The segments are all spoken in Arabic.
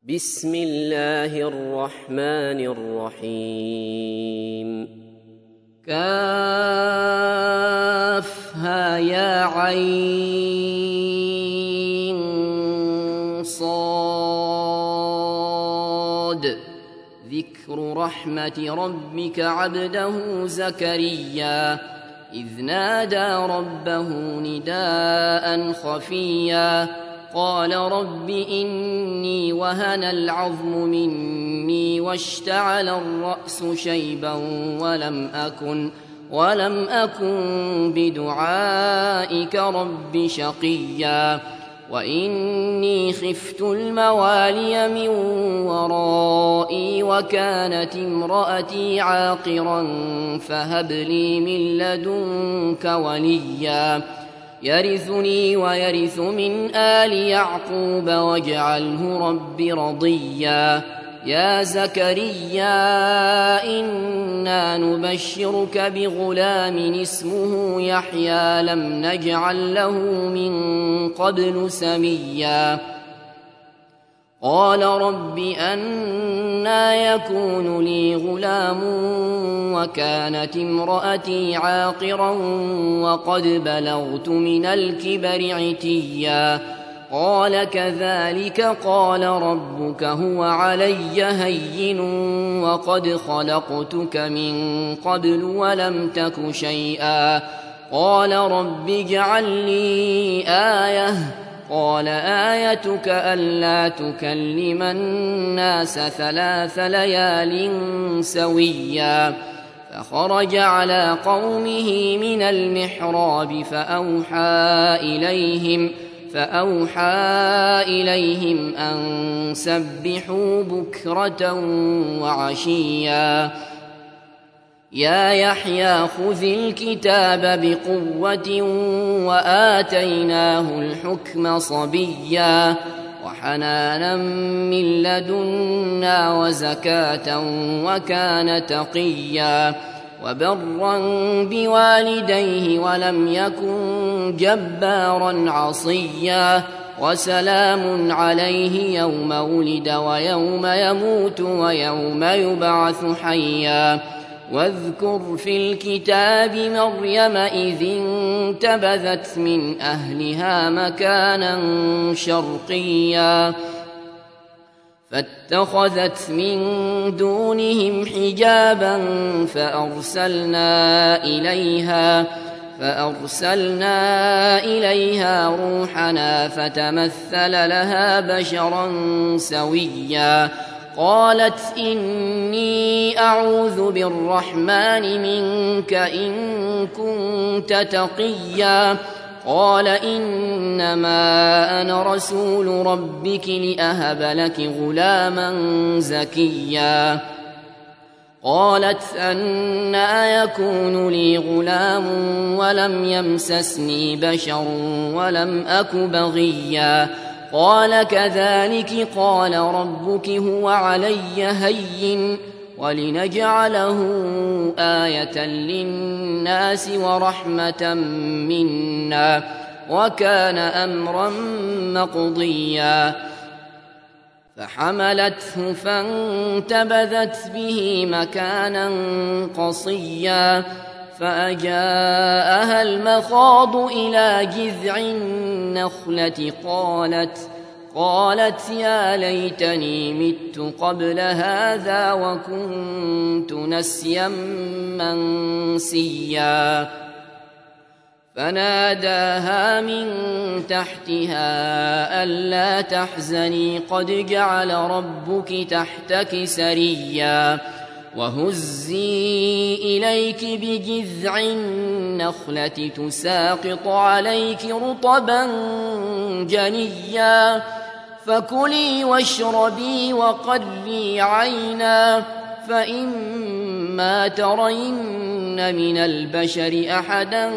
بسم الله الرحمن الرحيم كافها يا عين صاد ذكر رحمة ربك عبده زكريا إذ نادى ربه نداء خفيا قال رب إني وهن العظم مني واشتعل الرأس شيبا ولم أكن بدعائك رب شقيا وإني خفت الموالي من ورائي وكانت امرأتي عاقرا فهب لي من لدنك وليا يرثني ويرث من آل يعقوب واجعله رب رضيا يا زكريا إنا نبشرك بغلام اسمه يحيى لم نجعل له من قبل سميا قال رب أنى يكون لي غلام وكانت امرأتي عاقرا وقد بلغت من الكبر عتيا قال كذلك قال ربك هو علي هين وقد خلقتك من قبل ولم تك شيئا قال رب اجعل لي آية قال آيتك ألا تكلم الناس 3 ليال سويا فخرج على قومه من المحراب فأوحى إليهم أن سبحوا بكرة وعشيا يا يحيى خذ الكتاب بقوة وآتيناه الحكم صبيا وحنانا من لدنا وزكاة وكان تقيا وبرا بوالديه ولم يكن جبارا عصيا وسلام عليه يوم ولد ويوم يموت ويوم يبعث حيا واذكر في الكتاب مريم إذ انتبذت من أهلها مكانا شرقيا فاتخذت من دونهم حجابا فأرسلنا إليها روحنا فتمثل لها بشرا سويا قالت إني أعوذ بالرحمن منك إن كنت تقيا قال إنما أنا رسول ربك لأهب لك غلاما زكيا قالت أنى يكون لي غلام ولم يمسسني بشر ولم أك بغيا قال كذلك قال ربك هو علي هين ولنجعله آية للناس ورحمة منا وكان أمرا مقضيا فحملته فانتبذت به مكانا قصيا فأجاءها المخاض إلى جذع النخلة قالت يا ليتني مت قبل هذا وكنت نسيا منسيا فناداها من تحتها ألا تحزني قد جعل ربك تحتك سريا وهزي إليك بجذع النخلة تساقط عليك رطبا جنيا فكلي واشربي وقري عينا فإما ترين من البشر أحدا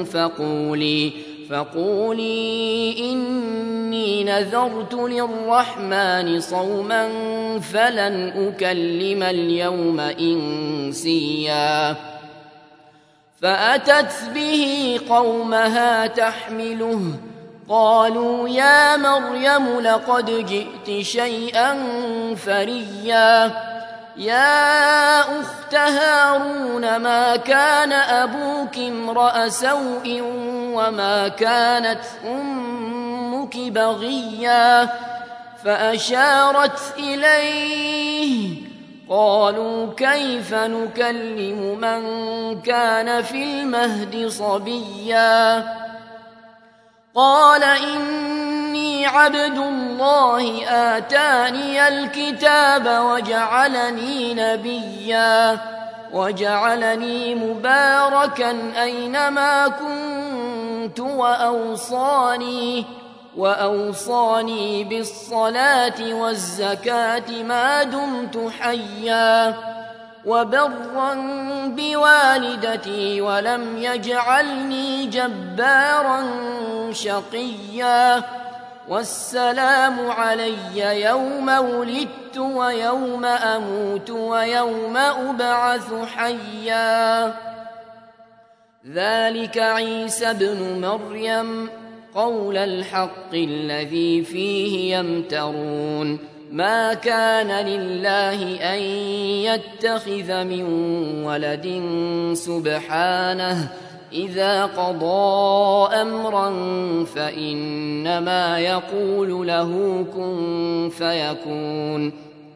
فقولي إني نذرت للرحمن صوما فلن أكلم اليوم إنسيا فأتت به قومها تحمله قالوا يا مريم لقد جئت شيئا فريا يا أخت هارون ما كان أبوك امرأ سوء وما كانت أمك بغيا فأشارت إليه قالوا كيف نكلم من كان في المهد صبيا قال إني عبد الله آتاني الكتاب وجعلني نبيا وجعلني مباركا أينما كنت وأوصاني بالصلاة والزكاة ما دمت حيا وبرا بوالدتي ولم يجعلني جبارا شقيا والسلام علي يوم ولدت ويوم أموت ويوم أبعث حيا ذلك عيسى ابن مريم قول الحق الذي فيه يمترون ما كان لله أن يتخذ من ولد سبحانه إذا قضى أمرا فإنما يقول له كن فيكون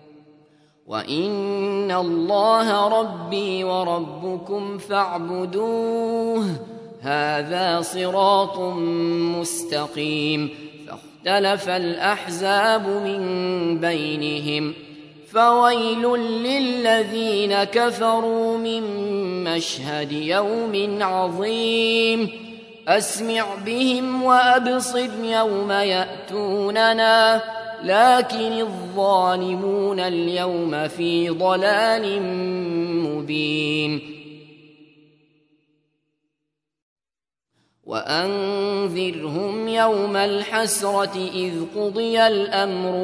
وإن الله ربي وربكم فاعبدوه هذا صراط مستقيم فاختلف الأحزاب من بينهم فويل للذين كفروا من مشهد يوم عظيم أسمع بهم وأبصر يوم يأتوننا لكن الظالمون اليوم في ضلال مبين وأنذرهم يوم الحسرة إذ قضي الأمر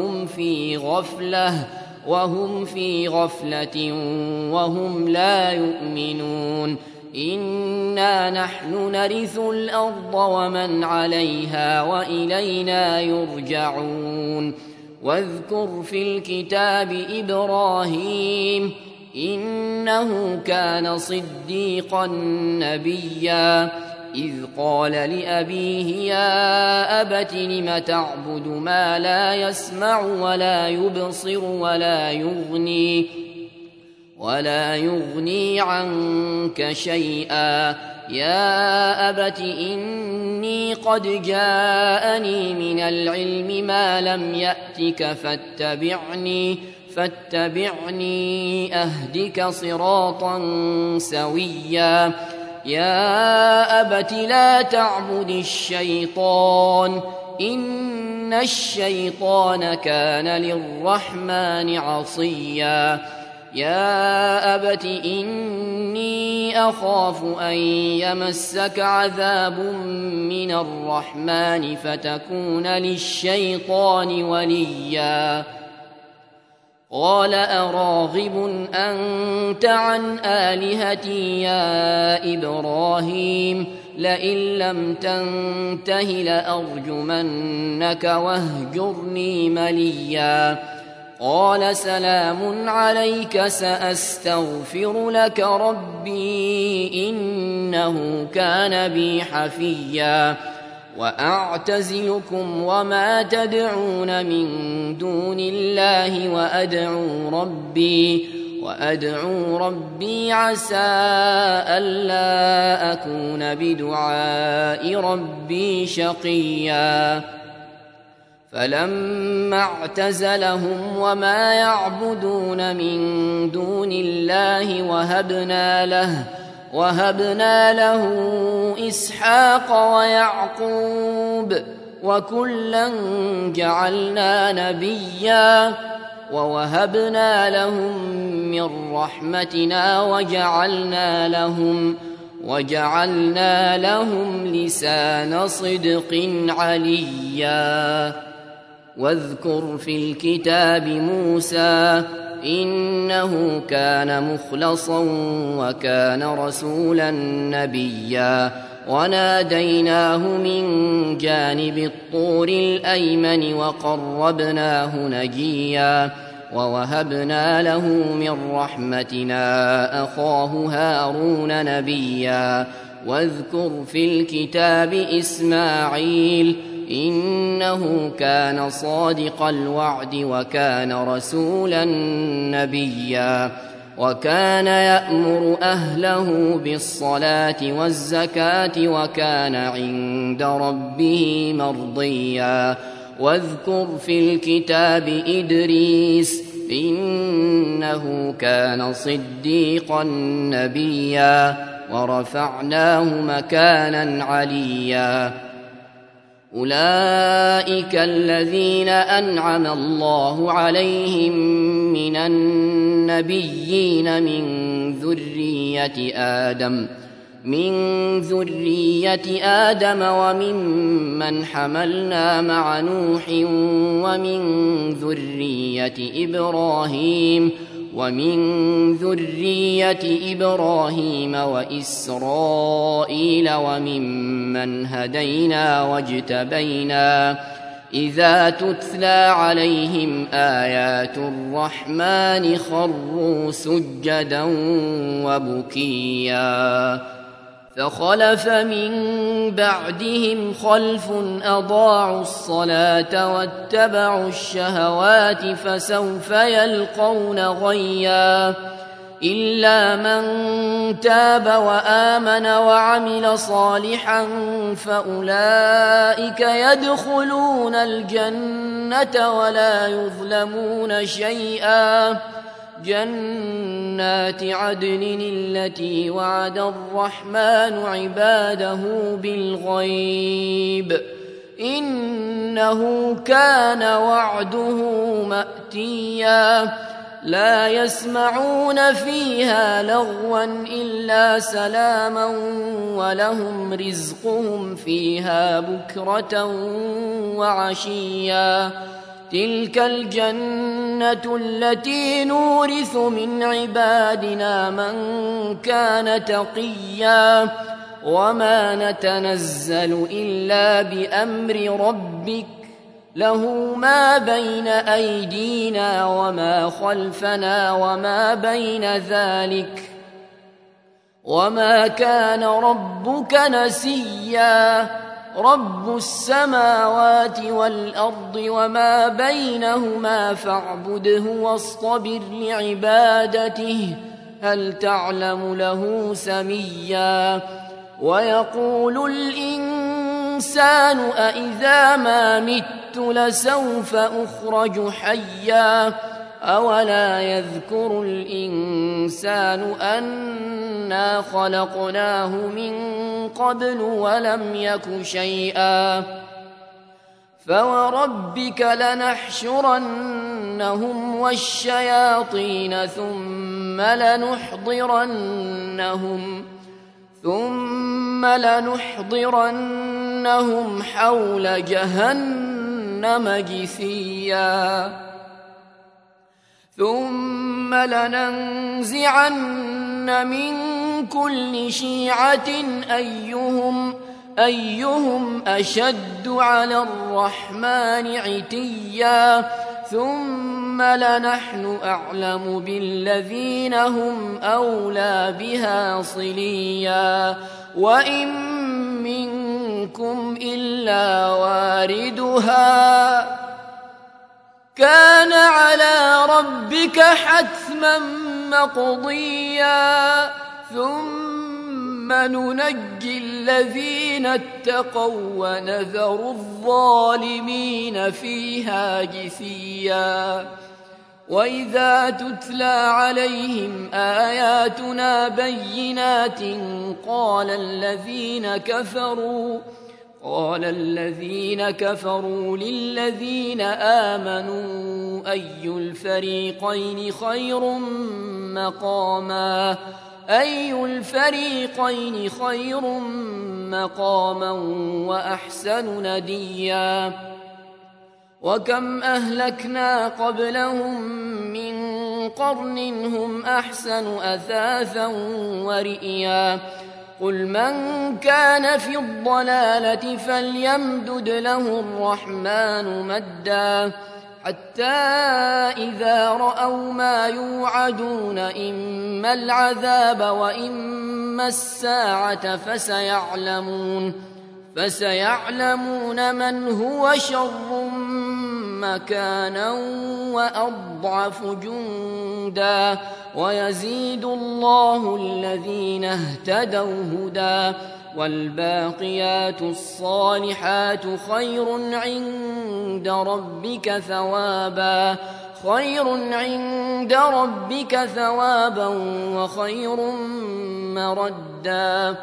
وهم في غفلة وهم لا يؤمنون إنا نحن نرث الأرض ومن عليها وإلينا يرجعون واذكر في الكتاب إبراهيم إنه كان صديقا نبيا إذ قال لأبيه يا أبت لم تعبد ما لا يسمع ولا يبصر ولا يغني عنك شيئا يا أبت إني قد جاءني من العلم ما لم يأتك فاتبعني أهدك صراطا سويا يا أبت لا تعبد الشيطان إن الشيطان كان للرحمن عصيا يا أبت إني أخاف أن يمسك عذاب من الرحمن فتكون للشيطان وليا قال أراغب أنت عن آلهتي يا إبراهيم لئن لم تنته لأرجمنك واهجرني مليا قال سلام عليك سأستغفر لك ربي إنه كان بي حفيا وأعتزلكم وما تدعون من دون الله وأدعو ربي عسى ألا أكون بدعاء ربي شقيا فلما اعتزلهم وما يعبدون من دون الله وهبنا له إسحاق ويعقوب وكلا جعلنا نبيا ووهبنا لهم من رحمتنا وجعلنا لهم لسان صدق عليا واذكر في الكتاب موسى إنه كان مخلصا وكان رسولا نبيا وناديناه من جانب الطور الأيمن وقربناه نجيا ووهبنا له من رحمتنا أخاه هارون نبيا واذكر في الكتاب إسماعيل إنه كان صادق الوعد وكان رسولا نبيا وكان يأمر أهله بالصلاة والزكاة وكان عند ربه مرضيا واذكر في الكتاب إدريس إنه كان صديقا نبيا ورفعناه مكانا عليا أولئك الذين أنعم الله عليهم من النبيين من ذرية آدم وممن حملنا مع نوح ومن ذرية إبراهيم وإسرائيل وممن هدينا واجتبينا إذا تتلى عليهم آيات الرحمن خروا سجدا وبكيا فخلف من بعدهم خلف أضاعوا الصلاة واتبعوا الشهوات فسوف يلقون غيا إلا من تاب وآمن وعمل صالحا فأولئك يدخلون الجنة ولا يظلمون شيئا جنات عدن التي وعد الرحمن عباده بالغيب إنه كان وعده مأتيا لا يسمعون فيها لغوا إلا سلاما ولهم رزقهم فيها بكرة وعشيا تلك الجنة التي نورث من عبادنا من كان تقيا وما نتنزل إلا بأمر ربك له ما بين أيدينا وما خلفنا وما بين ذلك وما كان ربك نسيا رب السماوات والأرض وما بينهما فاعبده واصطبر لعبادته هل تعلم له سميا ويقول الإنسان أإذا ما مت لسوف أخرج حيا أولا يذكر الإنسان أنا خلقناه من قبل م يك شيئا فوربك لنحشرنهم والشياطين ثم لنحضرنهم حول جهنم جثيا ثم لننزعن من كل شيعة أيهم أشد على الرحمن عتيا ثم لنحن أعلم بالذين هم أولى بها صليا وإن منكم إلا واردها كان على ربك حتما مقضيا ثم ننجي الذين اتقوا ونذر الظالمين فيها جثيا وإذا تتلى عليهم آياتنا بينات قال الذين كفروا للذين آمنوا أي الفريقين خير مقاما وأحسن نديا وكم أهلكنا قبلهم من قرن هم أحسن أثاثا ورئيا قل من كان في الضلالة فليمدد له الرحمن مدا حتى إذا رأوا ما يوعدون إما العذاب وإما الساعة فسيعلمون من هو شر مكانا وأضعف جندا ويزيد الله الذين اهتدوا هدى والباقيات الصالحات خير عند ربك ثوابا وخير مردا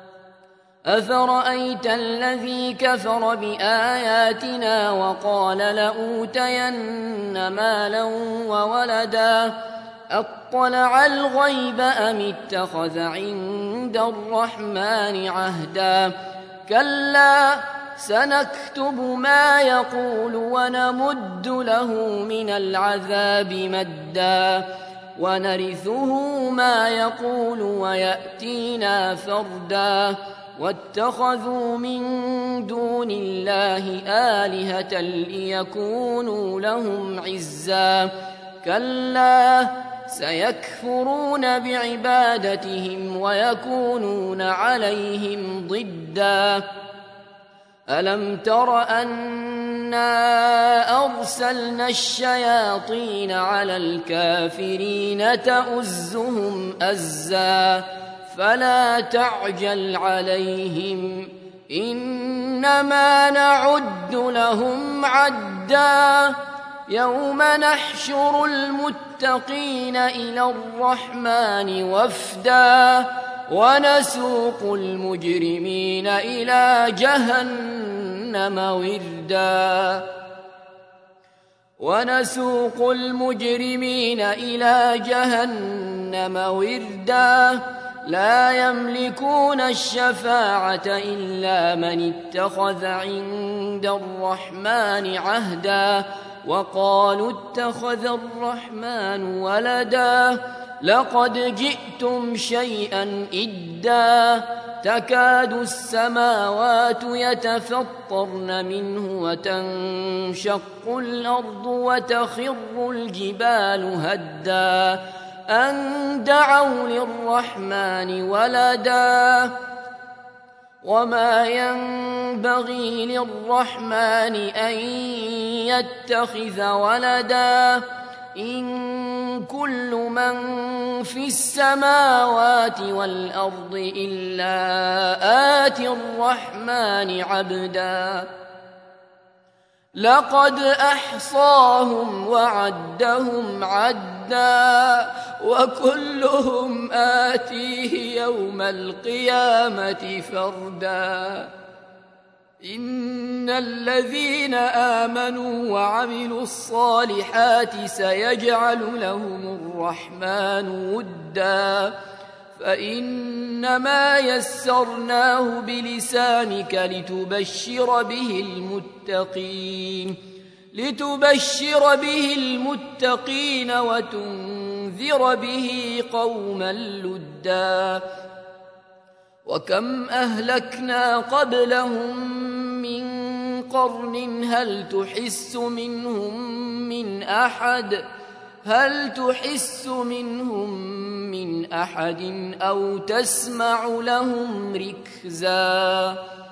أفرأيت الذي كفر بآياتنا وقال لأوتين مالا وولدا أطلع الغيب أم اتخذ عند الرحمن عهدا كلا سنكتب ما يقول ونمد له من العذاب مدا ونرثه ما يقول ويأتينا فردا واتخذوا من دون الله آلهة ليكونوا لهم عزا كلا سيكفرون بعبادتهم ويكونون عليهم ضدا ألم تر أنا أرسلنا الشياطين على الكافرين تؤزهم أزا فلا تعجل عليهم إنما نعد لهم عدا يوم نحشر المتقين إلى الرحمن وفدا ونسوق المجرمين إلى جهنم وردا لا يملكون الشفاعة إلا من اتخذ عند الرحمن عهدا وقالوا اتخذ الرحمن ولدا لقد جئتم شيئا إدا تكاد السماوات يتفطرن منه وتنشق الأرض وتخر الجبال هدا أن دعوا للرحمن ولدا وما ينبغي للرحمن أن يتخذ ولدا إن كل من في السماوات والأرض إلا آتي الرحمن عبدا لقد أحصاهم وعدهم عدا وكلهم آتيه يوم القيامة فردا إن الذين آمنوا وعملوا الصالحات سيجعل لهم الرحمن ودا فإنما يسرناه بلسانك لتبشر به المتقين وتنذر به قوما لدا وكم أهلكنا قبلهم من قرن هل تحس منهم من أحد أو تسمع لهم ركزا